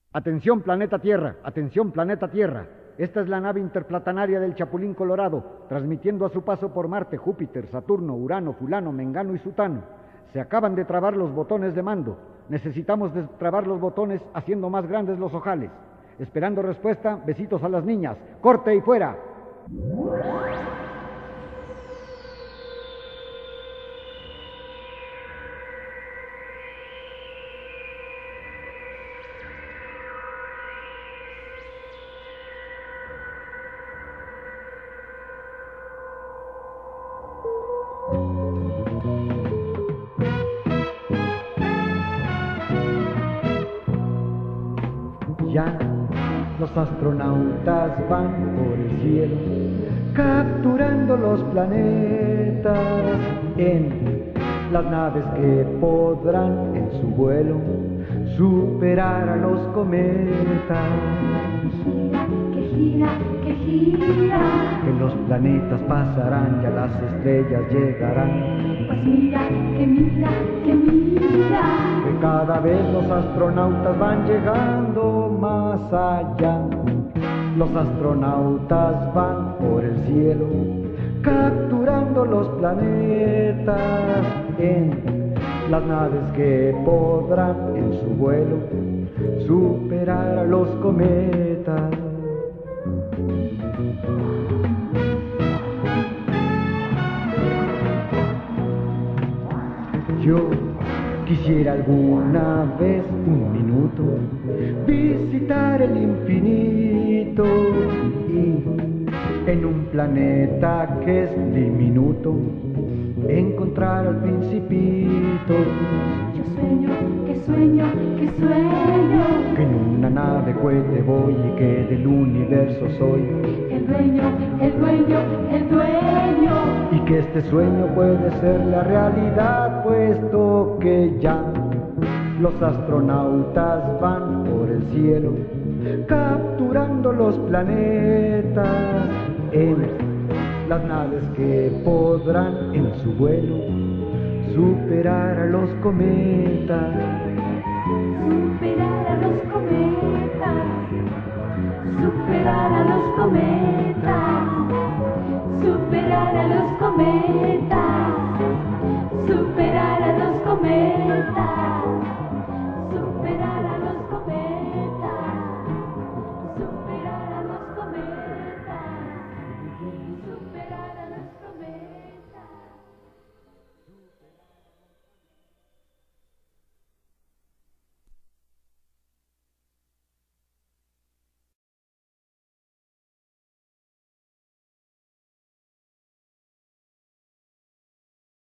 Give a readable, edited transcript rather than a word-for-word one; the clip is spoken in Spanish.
Atención planeta Tierra, atención planeta Tierra. Esta es la nave interplatanaria del Chapulín Colorado, transmitiendo a su paso por Marte, Júpiter, Saturno, Urano, Fulano, Mengano y Sutano. Se acaban de trabar los botones de mando. Necesitamos destrabar los botones haciendo más grandes los ojales. Esperando respuesta, besitos a las niñas. ¡Corte y fuera! Ya los astronautas van por el cielo, capturando los planetas en las naves que podrán en su vuelo superar a los cometas. Gira, que gira, que gira. Que los planetas pasarán, ya las estrellas llegarán. Pues mira, que mira, que mira. Que cada vez los astronautas van llegando más allá. Los astronautas van por el cielo, capturando los planetas en las naves que podrán en su vuelo superar a los cometas. Yo quisiera alguna vez un minuto visitar el infinito y en un planeta que es diminuto encontrar al principito. Yo sueño, que sueño, que sueño. Que en una nave cohete voy y que del universo soy El dueño, el dueño, el dueño. y que este sueño puede ser la realidad, puesto que ya los astronautas van por el cielo capturando los planetas en las naves que podrán en su vuelo superar a los cometas. Superar a los cometas. Superar a los cometas. Superar a los cometas.